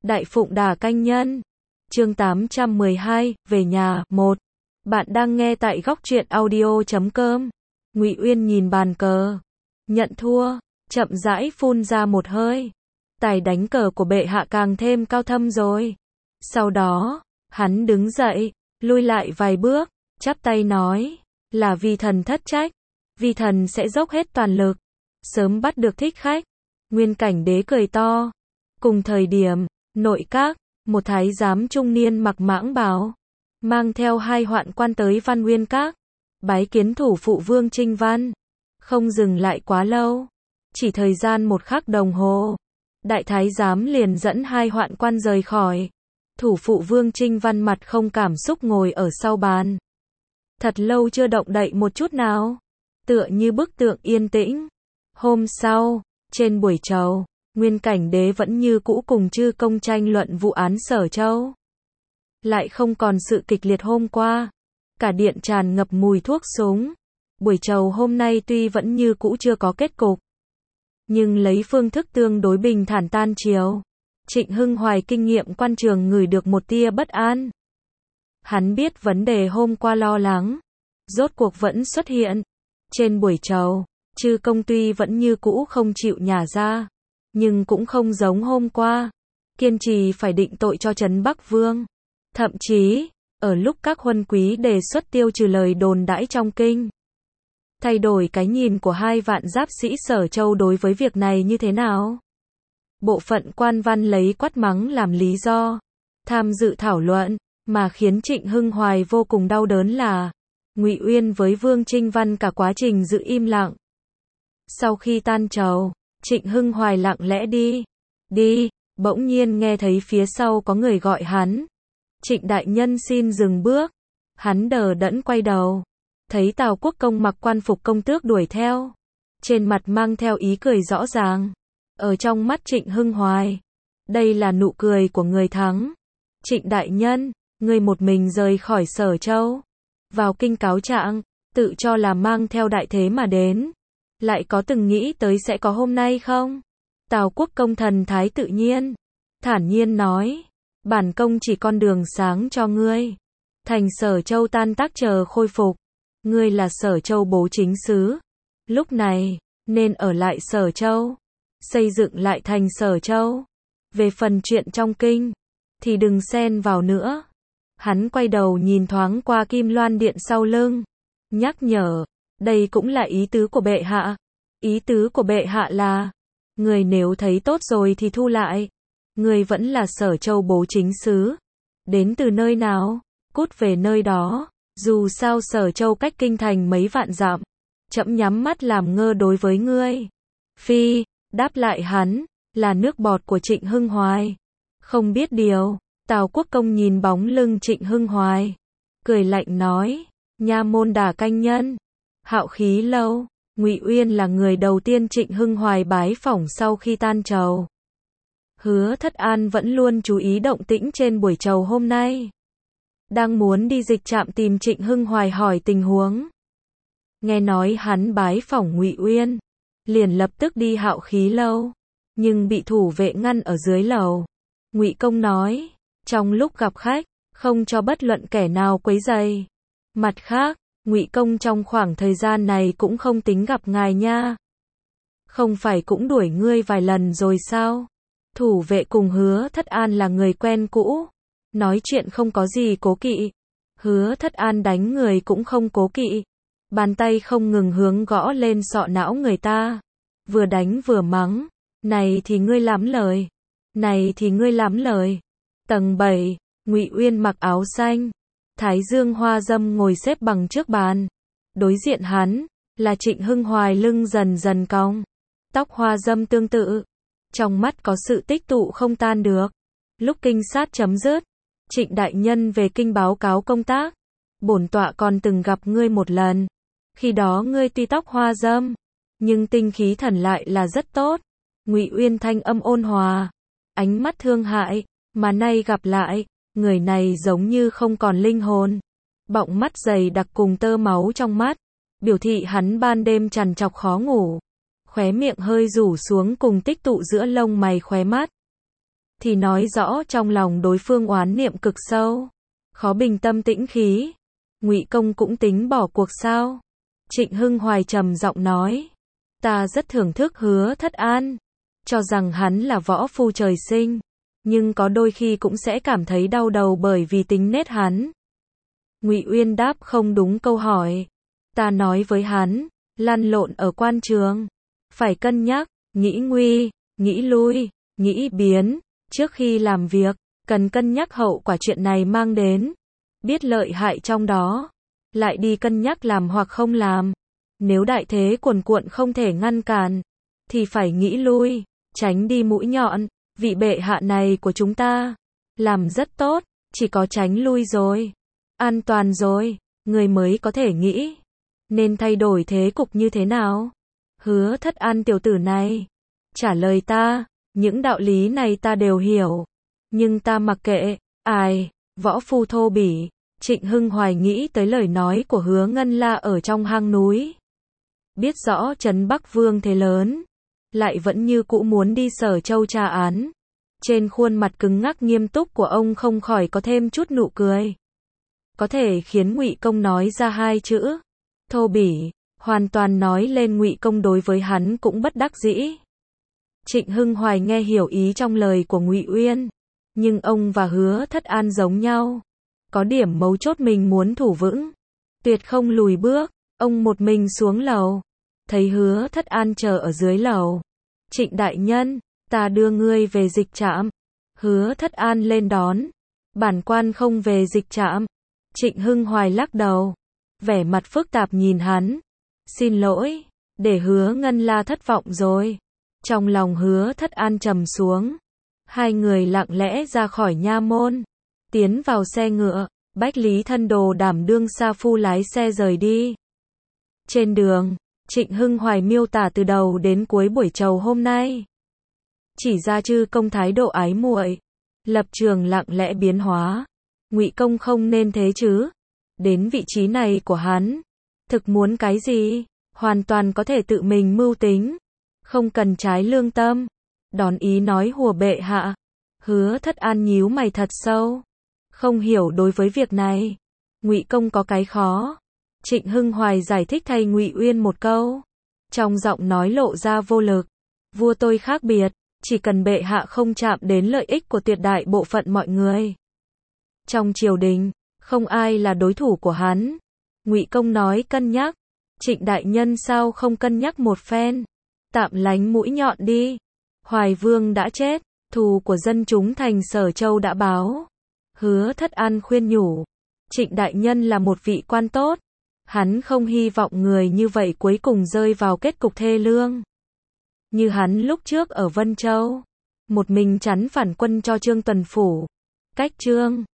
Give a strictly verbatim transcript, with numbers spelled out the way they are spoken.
Đại Phụng Đà Canh Nhân. Chương tám trăm mười hai, về nhà. một. Bạn đang nghe tại góc truyện audio chấm com. Ngụy Uyên nhìn bàn cờ, nhận thua, chậm rãi phun ra một hơi. Tài đánh cờ của bệ hạ càng thêm cao thâm rồi. Sau đó, hắn đứng dậy, lui lại vài bước, chắp tay nói, là vi thần thất trách, vi thần sẽ dốc hết toàn lực, sớm bắt được thích khách. Nguyên Cảnh Đế cười to. Cùng thời điểm, nội các, một thái giám trung niên mặc mãng bào, mang theo hai hoạn quan tới Văn Nguyên Các, bái kiến thủ phụ Vương Trinh Văn. Không dừng lại quá lâu, chỉ thời gian một khắc đồng hồ, đại thái giám liền dẫn hai hoạn quan rời khỏi. Thủ phụ Vương Trinh Văn mặt không cảm xúc ngồi ở sau bàn, thật lâu chưa động đậy một chút nào, tựa như bức tượng yên tĩnh. Hôm sau, trên buổi trầu, Nguyên Cảnh Đế vẫn như cũ cùng chư công tranh luận vụ án Sở Châu. Lại không còn sự kịch liệt hôm qua, cả điện tràn ngập mùi thuốc súng. Buổi trầu hôm nay tuy vẫn như cũ chưa có kết cục, nhưng lấy phương thức tương đối bình thản tan chiều. Trịnh Hưng Hoài kinh nghiệm quan trường ngửi được một tia bất an. Hắn biết vấn đề hôm qua lo lắng, rốt cuộc vẫn xuất hiện. Trên buổi trầu, chư công tuy vẫn như cũ không chịu nhả ra, nhưng cũng không giống hôm qua, kiên trì phải định tội cho Trấn Bắc Vương. Thậm chí, ở lúc các huân quý đề xuất tiêu trừ lời đồn đãi trong kinh, thay đổi cái nhìn của hai vạn giáp sĩ Sở Châu đối với việc này như thế nào. Bộ phận quan văn lấy quát mắng làm lý do tham dự thảo luận, mà khiến Trịnh Hưng Hoài vô cùng đau đớn là Ngụy Uyên với Vương Trinh Văn cả quá trình giữ im lặng. Sau khi tan trầu, Trịnh Hưng Hoài lặng lẽ đi, đi, bỗng nhiên nghe thấy phía sau có người gọi hắn. Trịnh đại nhân xin dừng bước. Hắn đờ đẫn quay đầu, thấy Tào Quốc Công mặc quan phục công tước đuổi theo, trên mặt mang theo ý cười rõ ràng. Ở trong mắt Trịnh Hưng Hoài, đây là nụ cười của người thắng. Trịnh đại nhân, người một mình rời khỏi Sở Châu, vào kinh cáo trạng, tự cho là mang theo đại thế mà đến, lại có từng nghĩ tới sẽ có hôm nay không? Tào Quốc Công thần thái tự nhiên, thản nhiên nói, bản công chỉ con đường sáng cho ngươi. Thành Sở Châu tan tác chờ khôi phục, ngươi là Sở Châu bố chính sứ, lúc này nên ở lại Sở Châu, xây dựng lại thành Sở Châu. Về phần chuyện trong kinh thì đừng xen vào nữa. Hắn quay đầu nhìn thoáng qua Kim Loan Điện sau lưng, nhắc nhở, đây cũng là ý tứ của bệ hạ. Ý tứ của bệ hạ là, người nếu thấy tốt rồi thì thu lại. Người vẫn là Sở Châu bố chính sứ, đến từ nơi nào, cút về nơi đó. Dù sao Sở Châu cách kinh thành mấy vạn dặm, trẫm nhắm mắt làm ngơ đối với ngươi. Phi, đáp lại hắn, là nước bọt của Trịnh Hưng Hoài. Không biết điều, Tào Quốc Công nhìn bóng lưng Trịnh Hưng Hoài, cười lạnh nói, nha môn Đà Canh Nhân, Hạo Khí Lâu. Ngụy Uyên là người đầu tiên Trịnh Hưng Hoài bái phỏng sau khi tan trầu. Hứa Thất An vẫn luôn chú ý động tĩnh trên buổi trầu hôm nay, đang muốn đi dịch trạm tìm Trịnh Hưng Hoài hỏi tình huống. Nghe nói hắn bái phỏng Ngụy Uyên, liền lập tức đi Hạo Khí Lâu, nhưng bị thủ vệ ngăn ở dưới lầu. Ngụy công nói, trong lúc gặp khách, không cho bất luận kẻ nào quấy rầy. Mặt khác, Ngụy công trong khoảng thời gian này cũng không tính gặp ngài nha. Không phải cũng đuổi ngươi vài lần rồi sao? Thủ vệ cùng Hứa Thất An là người quen cũ, nói chuyện không có gì cố kỵ. Hứa Thất An đánh người cũng không cố kỵ, bàn tay không ngừng hướng gõ lên sọ não người ta, vừa đánh vừa mắng, này thì ngươi lắm lời, này thì ngươi lắm lời. Tầng bảy, Ngụy Uyên mặc áo xanh, thái dương hoa dâm ngồi xếp bằng trước bàn. Đối diện hắn là Trịnh Hưng Hoài, lưng dần dần cong, tóc hoa dâm tương tự, trong mắt có sự tích tụ không tan được. Lúc kinh sát chấm dứt, Trịnh đại nhân về kinh báo cáo công tác, bổn tọa còn từng gặp ngươi một lần. Khi đó ngươi tuy tóc hoa dâm, nhưng tinh khí thần lại là rất tốt. Ngụy Uyên thanh âm ôn hòa, ánh mắt thương hại, mà nay gặp lại, người này giống như không còn linh hồn. Bọng mắt dày đặc cùng tơ máu trong mắt, biểu thị hắn ban đêm trằn trọc khó ngủ. Khóe miệng hơi rủ xuống cùng tích tụ giữa lông mày khóe mắt. thì nói rõ trong lòng đối phương oán niệm cực sâu, khó bình tâm tĩnh khí. Ngụy Công cũng tính bỏ cuộc sao? Trịnh Hưng Hoài trầm giọng nói, ta rất thưởng thức Hứa Thất An, cho rằng hắn là võ phu trời sinh, nhưng có đôi khi cũng sẽ cảm thấy đau đầu bởi vì tính nết hắn. Ngụy Uyên đáp không đúng câu hỏi. Ta nói với hắn, lăn lộn ở quan trường, phải cân nhắc, nghĩ nguy, nghĩ lui, nghĩ biến, trước khi làm việc, cần cân nhắc hậu quả chuyện này mang đến, biết lợi hại trong đó, lại đi cân nhắc làm hoặc không làm. Nếu đại thế cuồn cuộn không thể ngăn cản, thì phải nghĩ lui, tránh đi mũi nhọn. Vị bệ hạ này của chúng ta, làm rất tốt, chỉ có tránh lui rồi, an toàn rồi, người mới có thể nghĩ, nên thay đổi thế cục như thế nào. Hứa Thất An tiểu tử này, trả lời ta, những đạo lý này ta đều hiểu, nhưng ta mặc kệ, ai, võ phu thô bỉ. Trịnh Hưng Hoài nghĩ tới lời nói của Hứa Ngân La ở trong hang núi. Biết rõ Trấn Bắc Vương thế lớn, lại vẫn như cũ muốn đi Sở Châu tra án. Trên khuôn mặt cứng ngắc nghiêm túc của ông không khỏi có thêm chút nụ cười. Có thể khiến Ngụy Công nói ra hai chữ thô bỉ, hoàn toàn nói lên Ngụy Công đối với hắn cũng bất đắc dĩ. Trịnh Hưng Hoài nghe hiểu ý trong lời của Ngụy Uyên, nhưng ông và Hứa Thất An giống nhau, có điểm mấu chốt mình muốn thủ vững, tuyệt không lùi bước. Ông một mình xuống lầu, thấy Hứa Thất An chờ ở dưới lầu. Trịnh đại nhân, ta đưa ngươi về dịch trạm. Hứa Thất An lên đón. Bản quan không về dịch trạm. Trịnh Hưng Hoài lắc đầu, vẻ mặt phức tạp nhìn hắn. Xin lỗi, để Hứa Ngân La thất vọng rồi. Trong lòng Hứa Thất An trầm xuống. Hai người lặng lẽ ra khỏi nha môn, tiến vào xe ngựa. Bách Lý thân đồ đảm đương sa phu lái xe rời đi. Trên đường, Trịnh Hưng Hoài miêu tả từ đầu đến cuối buổi trầu hôm nay, chỉ ra Chư công thái độ ái muội, lập trường lặng lẽ biến hóa. Ngụy Công không nên thế chứ, đến vị trí này của hắn, thực muốn cái gì, hoàn toàn có thể tự mình mưu tính, không cần trái lương tâm. Đón ý nói hùa bệ hạ. Hứa Thất An nhíu mày thật sâu, không hiểu đối với việc này, Ngụy Công có cái khó. Trịnh Hưng Hoài giải thích thay Ngụy Uyên một câu, trong giọng nói lộ ra vô lực. Vua tôi khác biệt, chỉ cần bệ hạ không chạm đến lợi ích của tuyệt đại bộ phận mọi người trong triều đình, không ai là đối thủ của hắn. Ngụy Công nói cân nhắc, Trịnh đại nhân sao không cân nhắc một phen, tạm lánh mũi nhọn đi. Hoài Vương đã chết, thù của dân chúng thành Sở Châu đã báo. Hứa Thất An khuyên nhủ, Trịnh đại nhân là một vị quan tốt, hắn không hy vọng người như vậy cuối cùng rơi vào kết cục thê lương như hắn lúc trước ở Vân Châu, một mình chắn phản quân cho Trương Tuần Phủ. Cách Trương